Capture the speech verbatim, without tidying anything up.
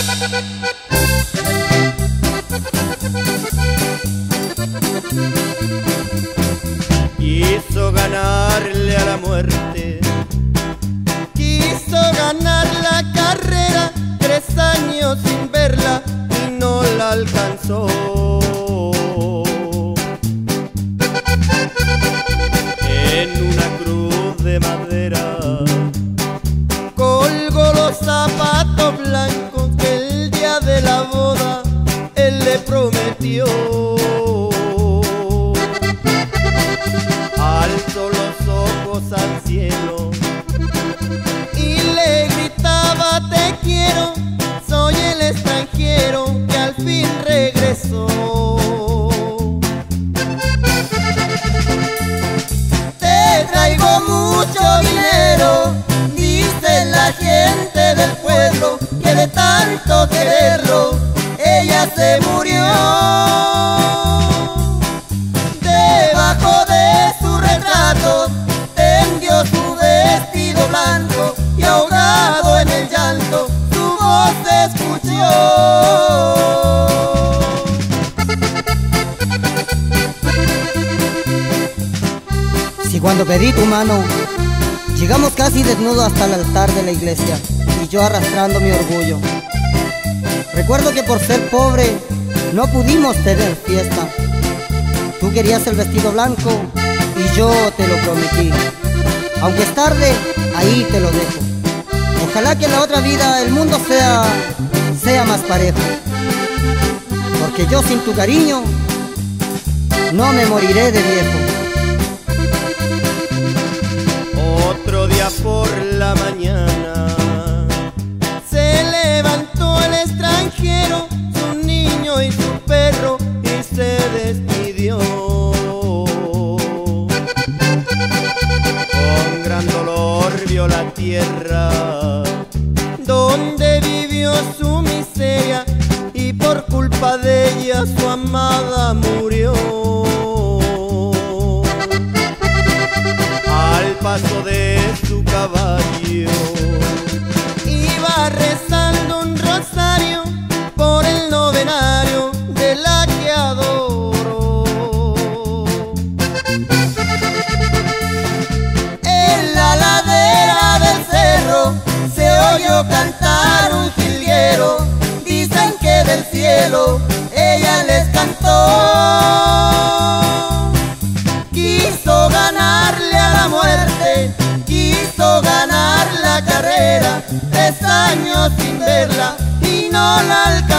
Quiso ganarle a la muerte, quiso ganar la carrera, tres años sin verla y no la alcanzó. En una cruz de madera colgó los zapatos blancos que el día de la boda él le prometió. Alzó los ojos al cielo y le gritaba: te quiero, soy el extranjero que al fin regresó. Te traigo mucho dinero, dice la gente del pueblo, que de tanto quererlo ella se murió. Debajo de su retrato tendió su vestido blanco y ahogado en el llanto su voz se escuchó. Si cuando pedí tu mano llegamos casi desnudo hasta el altar de la iglesia y yo arrastrando mi orgullo. Recuerdo que por ser pobre no pudimos tener fiesta. Tú querías el vestido blanco y yo te lo prometí. Aunque es tarde, ahí te lo dejo. Ojalá que en la otra vida el mundo sea, sea más parejo. Porque yo sin tu cariño no me moriré de viejo. Otro día por la mañana se levantó el extranjero, su niño y su perro, y se despidió. Con gran dolor vio la tierra donde vivió su miseria y por culpa de ella su amada murió. Al paso de su caballo iba rezando un rosario por el novenario de la que adoro. En la ladera del cerro se oyó cantar un jilguero, dicen que del cielo ella les cantó. Quiso ganarle a la muerte, quiso ganar la carrera, tres años sin verla y no la alcanzó.